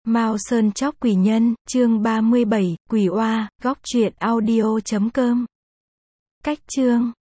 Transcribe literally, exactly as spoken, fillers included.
Mao Sơn chóc quỷ nhân, chương ba mươi bảy, quỷ oa, góc truyện audio chấm com. Cách chương